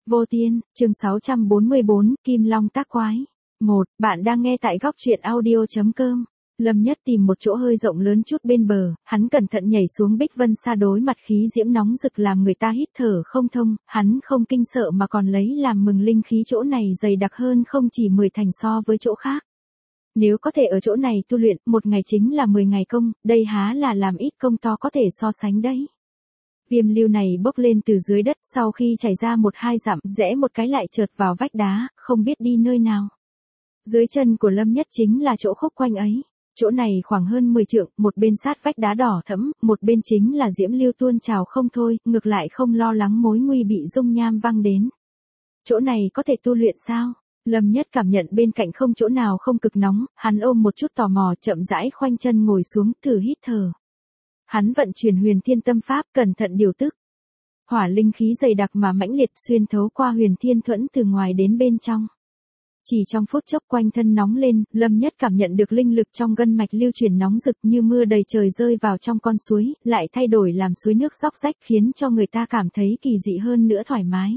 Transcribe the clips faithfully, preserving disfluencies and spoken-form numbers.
Vô Tiên, chương sáu trăm bốn mươi bốn, Kim Long tác quái. một. Bạn đang nghe tại góc truyện audio.com. Lâm Nhất tìm một chỗ hơi rộng lớn chút bên bờ, hắn cẩn thận nhảy xuống Bích Vân Sa đối mặt khí diễm nóng rực làm người ta hít thở không thông, hắn không kinh sợ mà còn lấy làm mừng linh khí chỗ này dày đặc hơn không chỉ mười thành so với chỗ khác. Nếu có thể ở chỗ này tu luyện, một ngày chính là mười ngày công, đây há là làm ít công to có thể so sánh đấy. Viêm lưu này bốc lên từ dưới đất sau khi chảy ra một hai dặm, rẽ một cái lại trượt vào vách đá, không biết đi nơi nào. Dưới chân của Lâm Nhất chính là chỗ khúc quanh ấy. Chỗ này khoảng hơn mười trượng, một bên sát vách đá đỏ thẫm, một bên chính là diễm lưu tuôn trào không thôi, ngược lại không lo lắng mối nguy bị dung nham văng đến. Chỗ này có thể tu luyện sao? Lâm Nhất cảm nhận bên cạnh không chỗ nào không cực nóng, hắn ôm một chút tò mò chậm rãi khoanh chân ngồi xuống thử hít thở. Hắn vận chuyển huyền thiên tâm pháp cẩn thận điều tức. Hỏa linh khí dày đặc mà mãnh liệt xuyên thấu qua huyền thiên thuẫn từ ngoài đến bên trong. Chỉ trong phút chốc quanh thân nóng lên, Lâm Nhất cảm nhận được linh lực trong gân mạch lưu chuyển nóng rực như mưa đầy trời rơi vào trong con suối, lại thay đổi làm suối nước róc rách khiến cho người ta cảm thấy kỳ dị hơn nữa thoải mái.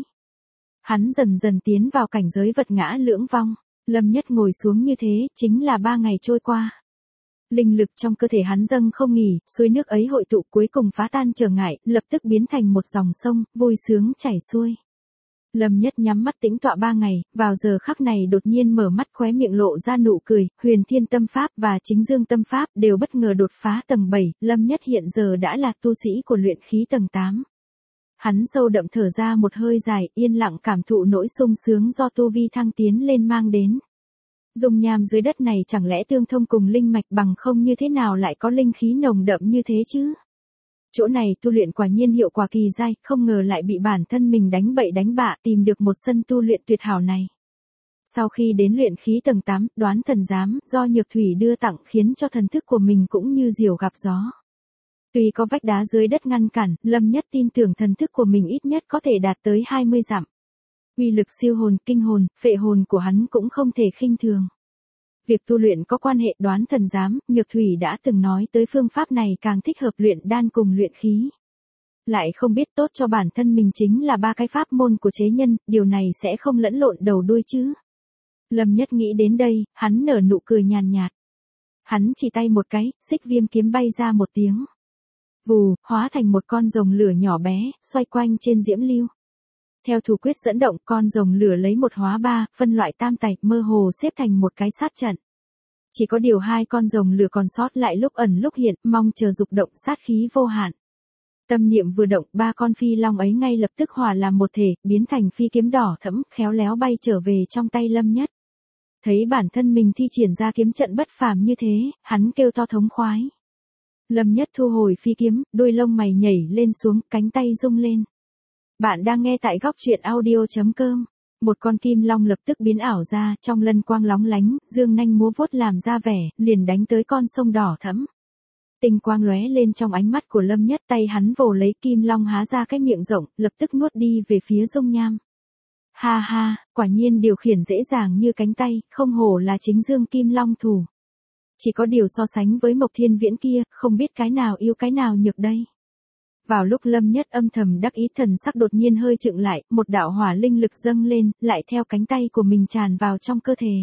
Hắn dần dần tiến vào cảnh giới vật ngã lưỡng vong. Lâm Nhất ngồi xuống như thế, chính là ba ngày trôi qua. Linh lực trong cơ thể hắn dâng không nghỉ, suối nước ấy hội tụ cuối cùng phá tan trở ngại, lập tức biến thành một dòng sông, vui sướng chảy xuôi. Lâm Nhất nhắm mắt tĩnh tọa ba ngày, vào giờ khắc này đột nhiên mở mắt khóe miệng lộ ra nụ cười, huyền thiên tâm pháp và chính dương tâm pháp đều bất ngờ đột phá tầng bảy, Lâm Nhất hiện giờ đã là tu sĩ của luyện khí tầng tám. Hắn sâu đậm thở ra một hơi dài, yên lặng cảm thụ nỗi sung sướng do tu vi thăng tiến lên mang đến. Dung nham dưới đất này chẳng lẽ tương thông cùng linh mạch bằng không như thế nào lại có linh khí nồng đậm như thế chứ? Chỗ này tu luyện quả nhiên hiệu quả kỳ dai, không ngờ lại bị bản thân mình đánh bậy đánh bạ tìm được một sân tu luyện tuyệt hảo này. Sau khi đến luyện khí tầng tám, đoán thần giám do Nhược Thủy đưa tặng khiến cho thần thức của mình cũng như diều gặp gió. Tuy có vách đá dưới đất ngăn cản, Lâm Nhất tin tưởng thần thức của mình ít nhất có thể đạt tới hai mươi dặm. Uy lực siêu hồn, kinh hồn, phệ hồn của hắn cũng không thể khinh thường. Việc tu luyện có quan hệ đoán thần giám, Nhược Thủy đã từng nói tới phương pháp này càng thích hợp luyện đan cùng luyện khí. Lại không biết tốt cho bản thân mình chính là ba cái pháp môn của chế nhân, điều này sẽ không lẫn lộn đầu đuôi chứ. Lâm Nhất nghĩ đến đây, hắn nở nụ cười nhàn nhạt. Hắn chỉ tay một cái, xích viêm kiếm bay ra một tiếng. Vù, hóa thành một con rồng lửa nhỏ bé, xoay quanh trên diễm lưu. Theo thủ quyết dẫn động, con rồng lửa lấy một hóa ba, phân loại tam tạch mơ hồ xếp thành một cái sát trận. Chỉ có điều hai con rồng lửa còn sót lại lúc ẩn lúc hiện, mong chờ dục động sát khí vô hạn. Tâm niệm vừa động, ba con phi long ấy ngay lập tức hòa làm một thể, biến thành phi kiếm đỏ thẫm, khéo léo bay trở về trong tay Lâm Nhất. Thấy bản thân mình thi triển ra kiếm trận bất phàm như thế, hắn kêu to thống khoái. Lâm Nhất thu hồi phi kiếm, đuôi lông mày nhảy lên xuống, cánh tay rung lên. Bạn đang nghe tại góc truyện audio.com. Một con kim long lập tức biến ảo ra, trong lân quang lóng lánh, dương nanh múa vuốt làm ra vẻ, liền đánh tới con sông đỏ thẫm. Tinh quang lóe lên trong ánh mắt của Lâm Nhất, tay hắn vồ lấy kim long há ra cái miệng rộng, lập tức nuốt đi về phía dung nham. Ha ha, quả nhiên điều khiển dễ dàng như cánh tay, không hổ là chính dương kim long thủ. Chỉ có điều so sánh với Mộc Thiên Viễn kia, không biết cái nào yêu cái nào nhược đây. Vào lúc Lâm Nhất âm thầm đắc ý, thần sắc đột nhiên hơi chững lại, một đạo hỏa linh lực dâng lên, lại theo cánh tay của mình tràn vào trong cơ thể.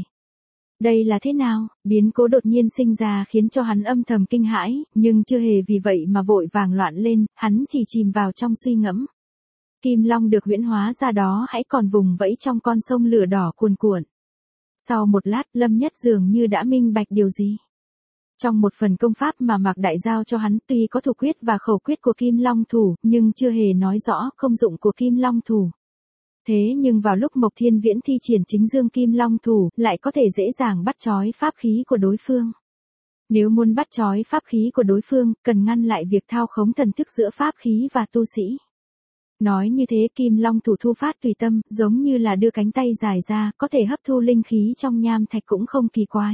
Đây là thế nào? Biến cố đột nhiên sinh ra khiến cho hắn âm thầm kinh hãi, nhưng chưa hề vì vậy mà vội vàng loạn lên, hắn chỉ chìm vào trong suy ngẫm. Kim Long được huyễn hóa ra đó hãy còn vùng vẫy trong con sông lửa đỏ cuồn cuộn. Sau một lát, Lâm Nhất dường như đã minh bạch điều gì. Trong một phần công pháp mà Mạc Đại giao cho hắn, tuy có thủ quyết và khẩu quyết của Kim Long thủ, nhưng chưa hề nói rõ công dụng của Kim Long thủ. Thế nhưng vào lúc Mộc Thiên Viễn thi triển chính dương Kim Long thủ, lại có thể dễ dàng bắt trói pháp khí của đối phương. Nếu muốn bắt trói pháp khí của đối phương, cần ngăn lại việc thao khống thần thức giữa pháp khí và tu sĩ. Nói như thế, Kim Long thủ thu phát tùy tâm, giống như là đưa cánh tay dài ra, có thể hấp thu linh khí trong nham thạch cũng không kỳ quái.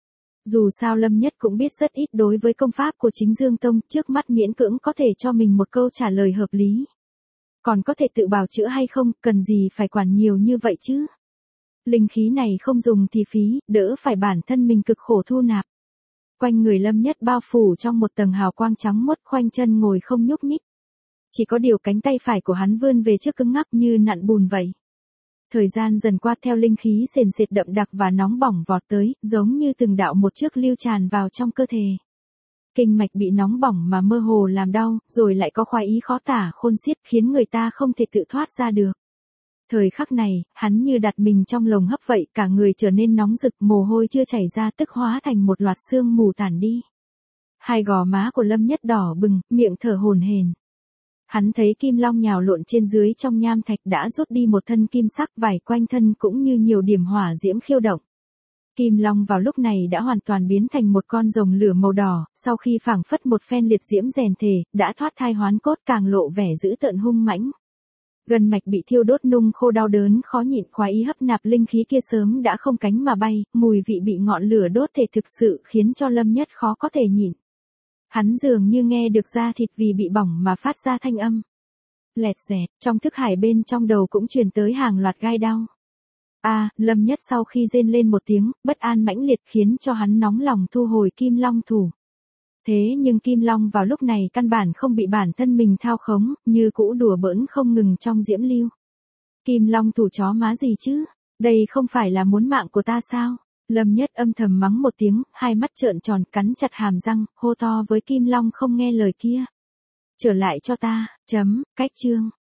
Dù sao Lâm Nhất cũng biết rất ít đối với công pháp của chính Dương Tông, trước mắt miễn cưỡng có thể cho mình một câu trả lời hợp lý. Còn có thể tự bào chữa hay không, cần gì phải quản nhiều như vậy chứ? Linh khí này không dùng thì phí, đỡ phải bản thân mình cực khổ thu nạp. Quanh người Lâm Nhất bao phủ trong một tầng hào quang trắng muốt, khoanh chân ngồi không nhúc nhích. Chỉ có điều cánh tay phải của hắn vươn về trước cứng ngắc như nặn bùn vậy. Thời gian dần qua theo linh khí sền sệt đậm đặc và nóng bỏng vọt tới, giống như từng đạo một chiếc lưu tràn vào trong cơ thể. Kinh mạch bị nóng bỏng mà mơ hồ làm đau, rồi lại có khoái ý khó tả khôn xiết khiến người ta không thể tự thoát ra được. Thời khắc này, hắn như đặt mình trong lồng hấp vậy, cả người trở nên nóng rực, mồ hôi chưa chảy ra tức hóa thành một loạt sương mù tản đi. Hai gò má của Lâm Nhất đỏ bừng, miệng thở hổn hển. Hắn thấy kim long nhào lộn trên dưới trong nham thạch đã rút đi một thân kim sắc, vải quanh thân cũng như nhiều điểm hỏa diễm khiêu động. Kim long vào lúc này đã hoàn toàn biến thành một con rồng lửa màu đỏ, sau khi phảng phất một phen liệt diễm rèn thể, đã thoát thai hoán cốt càng lộ vẻ dữ tợn hung mãnh. Gân mạch bị thiêu đốt nung khô đau đớn khó nhịn, khoái ý hấp nạp linh khí kia sớm đã không cánh mà bay, mùi vị bị ngọn lửa đốt thể thực sự khiến cho Lâm Nhất khó có thể nhịn. Hắn dường như nghe được da thịt vì bị bỏng mà phát ra thanh âm lẹt dẹt, trong thức hải bên trong đầu cũng truyền tới hàng loạt gai đau. A, à, Lâm Nhất sau khi rên lên một tiếng, bất an mãnh liệt khiến cho hắn nóng lòng thu hồi kim long thủ. Thế nhưng kim long vào lúc này căn bản không bị bản thân mình thao khống, như cũ đùa bỡn không ngừng trong diễm lưu. Kim long thủ chó má gì chứ? Đây không phải là muốn mạng của ta sao? Lâm Nhất âm thầm mắng một tiếng, hai mắt trợn tròn, cắn chặt hàm răng, hô to với kim long không nghe lời kia. Trở lại cho ta, chấm, cách chương.